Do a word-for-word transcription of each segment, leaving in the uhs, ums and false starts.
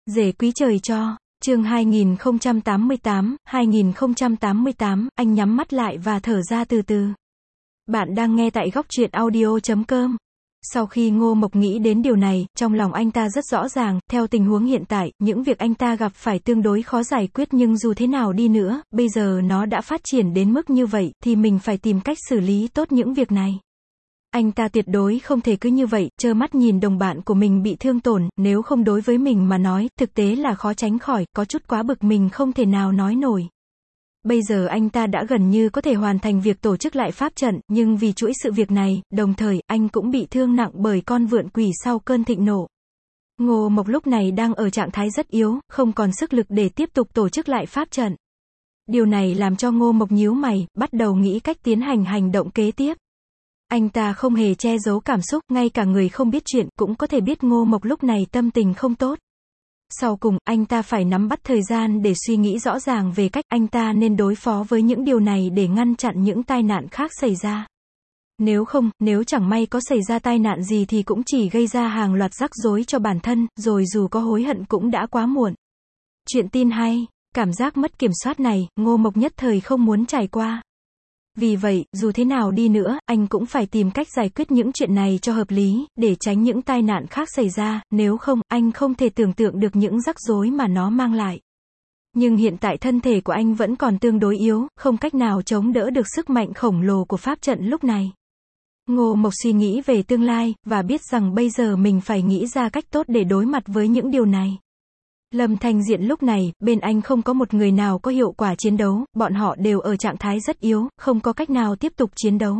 Rể quý trời cho, chương hai nghìn không trăm tám mươi tám, hai nghìn không trăm tám mươi tám, anh nhắm mắt lại và thở ra từ từ. Bạn đang nghe tại góc truyện audio chấm com. Sau khi Ngô Mộc nghĩ đến điều này, trong lòng anh ta rất rõ ràng, theo tình huống hiện tại, những việc anh ta gặp phải tương đối khó giải quyết nhưng dù thế nào đi nữa, bây giờ nó đã phát triển đến mức như vậy, thì mình phải tìm cách xử lý tốt những việc này. Anh ta tuyệt đối không thể cứ như vậy, trơ mắt nhìn đồng bạn của mình bị thương tổn, nếu không đối với mình mà nói, thực tế là khó tránh khỏi, có chút quá bực mình không thể nào nói nổi. Bây giờ anh ta đã gần như có thể hoàn thành việc tổ chức lại pháp trận, nhưng vì chuỗi sự việc này, đồng thời, anh cũng bị thương nặng bởi con vượn quỷ sau cơn thịnh nộ. Ngô Mộc lúc này đang ở trạng thái rất yếu, không còn sức lực để tiếp tục tổ chức lại pháp trận. Điều này làm cho Ngô Mộc nhíu mày, bắt đầu nghĩ cách tiến hành hành động kế tiếp. Anh ta không hề che giấu cảm xúc, ngay cả người không biết chuyện, cũng có thể biết Ngô Mộc lúc này tâm tình không tốt. Sau cùng, anh ta phải nắm bắt thời gian để suy nghĩ rõ ràng về cách anh ta nên đối phó với những điều này để ngăn chặn những tai nạn khác xảy ra. Nếu không, nếu chẳng may có xảy ra tai nạn gì thì cũng chỉ gây ra hàng loạt rắc rối cho bản thân, rồi dù có hối hận cũng đã quá muộn. Chuyện tin hay, cảm giác mất kiểm soát này, Ngô Mộc nhất thời không muốn trải qua. Vì vậy, dù thế nào đi nữa, anh cũng phải tìm cách giải quyết những chuyện này cho hợp lý, để tránh những tai nạn khác xảy ra, nếu không, anh không thể tưởng tượng được những rắc rối mà nó mang lại. Nhưng hiện tại thân thể của anh vẫn còn tương đối yếu, không cách nào chống đỡ được sức mạnh khổng lồ của pháp trận lúc này. Ngô Mộc suy nghĩ về tương lai, và biết rằng bây giờ mình phải nghĩ ra cách tốt để đối mặt với những điều này. Lâm Thanh Diện lúc này, bên anh không có một người nào có hiệu quả chiến đấu, bọn họ đều ở trạng thái rất yếu, không có cách nào tiếp tục chiến đấu.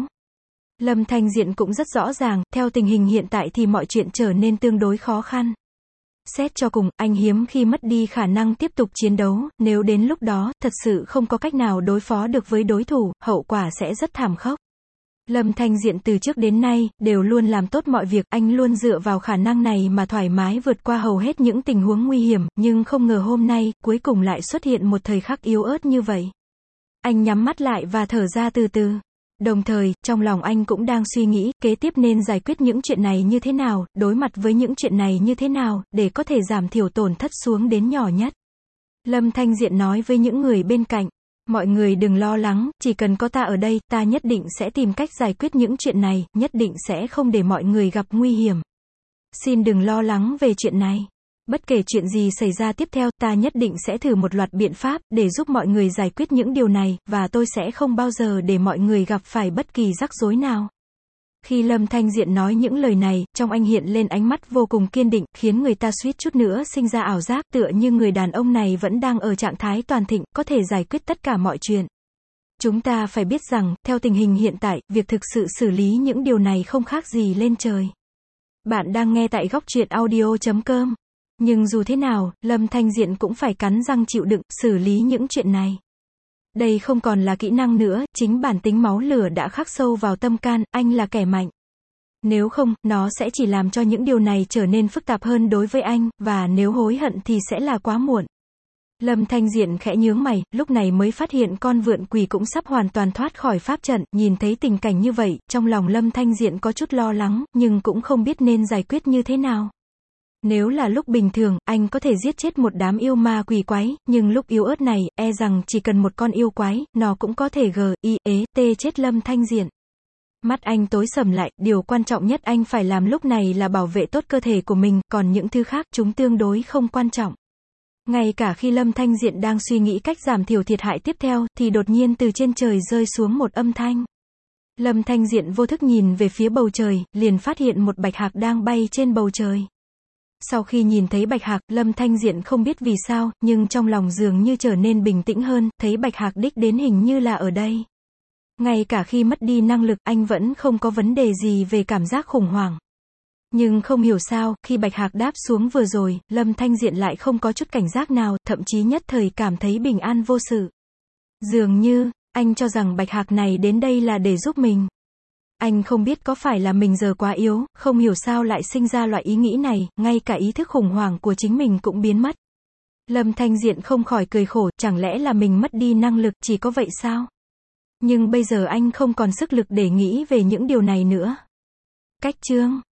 Lâm Thanh Diện cũng rất rõ ràng, theo tình hình hiện tại thì mọi chuyện trở nên tương đối khó khăn. Xét cho cùng, anh hiếm khi mất đi khả năng tiếp tục chiến đấu, nếu đến lúc đó, thật sự không có cách nào đối phó được với đối thủ, hậu quả sẽ rất thảm khốc. Lâm Thanh Diện từ trước đến nay, đều luôn làm tốt mọi việc, anh luôn dựa vào khả năng này mà thoải mái vượt qua hầu hết những tình huống nguy hiểm, nhưng không ngờ hôm nay, cuối cùng lại xuất hiện một thời khắc yếu ớt như vậy. Anh nhắm mắt lại và thở ra từ từ. Đồng thời, trong lòng anh cũng đang suy nghĩ, kế tiếp nên giải quyết những chuyện này như thế nào, đối mặt với những chuyện này như thế nào, để có thể giảm thiểu tổn thất xuống đến nhỏ nhất. Lâm Thanh Diện nói với những người bên cạnh. Mọi người đừng lo lắng, chỉ cần có ta ở đây, ta nhất định sẽ tìm cách giải quyết những chuyện này, nhất định sẽ không để mọi người gặp nguy hiểm. Xin đừng lo lắng về chuyện này. Bất kể chuyện gì xảy ra tiếp theo, ta nhất định sẽ thử một loạt biện pháp, để giúp mọi người giải quyết những điều này, và tôi sẽ không bao giờ để mọi người gặp phải bất kỳ rắc rối nào. Khi Lâm Thanh Diện nói những lời này, trong anh hiện lên ánh mắt vô cùng kiên định, khiến người ta suýt chút nữa sinh ra ảo giác, tựa như người đàn ông này vẫn đang ở trạng thái toàn thịnh, có thể giải quyết tất cả mọi chuyện. Chúng ta phải biết rằng, theo tình hình hiện tại, việc thực sự xử lý những điều này không khác gì lên trời. Bạn đang nghe tại góc truyện audio chấm com. Nhưng dù thế nào, Lâm Thanh Diện cũng phải cắn răng chịu đựng, xử lý những chuyện này. Đây không còn là kỹ năng nữa, chính bản tính máu lửa đã khắc sâu vào tâm can, anh là kẻ mạnh. Nếu không, nó sẽ chỉ làm cho những điều này trở nên phức tạp hơn đối với anh, và nếu hối hận thì sẽ là quá muộn. Lâm Thanh Diện khẽ nhướng mày, lúc này mới phát hiện con vượn quỷ cũng sắp hoàn toàn thoát khỏi pháp trận, nhìn thấy tình cảnh như vậy, trong lòng Lâm Thanh Diện có chút lo lắng, nhưng cũng không biết nên giải quyết như thế nào. Nếu là lúc bình thường, anh có thể giết chết một đám yêu ma quỷ quái, nhưng lúc yếu ớt này, e rằng chỉ cần một con yêu quái, nó cũng có thể g, i, ế, t chết Lâm Thanh Diện. Mắt anh tối sầm lại, điều quan trọng nhất anh phải làm lúc này là bảo vệ tốt cơ thể của mình, còn những thứ khác, chúng tương đối không quan trọng. Ngay cả khi Lâm Thanh Diện đang suy nghĩ cách giảm thiểu thiệt hại tiếp theo, thì đột nhiên từ trên trời rơi xuống một âm thanh. Lâm Thanh Diện vô thức nhìn về phía bầu trời, liền phát hiện một bạch hạc đang bay trên bầu trời. Sau khi nhìn thấy bạch hạc, Lâm Thanh Diện không biết vì sao, nhưng trong lòng dường như trở nên bình tĩnh hơn, thấy bạch hạc đích đến hình như là ở đây. Ngay cả khi mất đi năng lực, anh vẫn không có vấn đề gì về cảm giác khủng hoảng. Nhưng không hiểu sao, khi bạch hạc đáp xuống vừa rồi, Lâm Thanh Diện lại không có chút cảnh giác nào, thậm chí nhất thời cảm thấy bình an vô sự. Dường như, anh cho rằng bạch hạc này đến đây là để giúp mình. Anh không biết có phải là mình giờ quá yếu, không hiểu sao lại sinh ra loại ý nghĩ này, ngay cả ý thức khủng hoảng của chính mình cũng biến mất. Lâm Thanh Diện không khỏi cười khổ, chẳng lẽ là mình mất đi năng lực, chỉ có vậy sao? Nhưng bây giờ anh không còn sức lực để nghĩ về những điều này nữa. Cách chương